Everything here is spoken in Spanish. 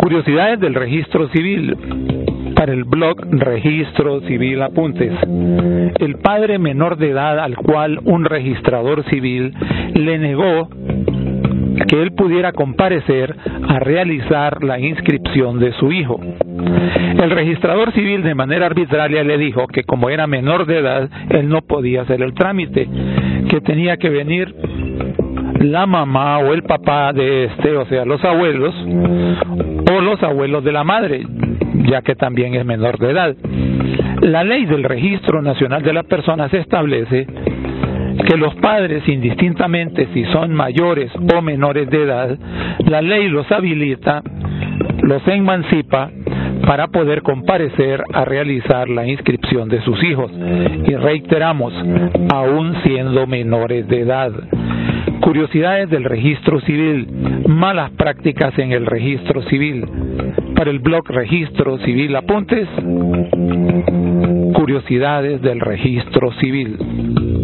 Curiosidades del registro civil. Para el blog Registro Civil Apuntes. El padre menor de edad al cual un registrador civil le negó que él pudiera comparecer a realizar la inscripción de su hijo. El registrador civil de manera arbitraria le dijo que como era menor de edad, él no podía hacer el trámite, que tenía que venir la mamá o el papá de o sea, los abuelos o los abuelos de la madre, ya que también es menor de edad. La ley del Registro Nacional de las Personas establece que los padres, indistintamente si son mayores o menores de edad, la ley los habilita, los emancipa para poder comparecer a realizar la inscripción de sus hijos. Y reiteramos, aún siendo menores de edad. Curiosidades del registro civil, malas prácticas en el registro civil. Para el blog Registro Civil Apuntes, curiosidades del registro civil.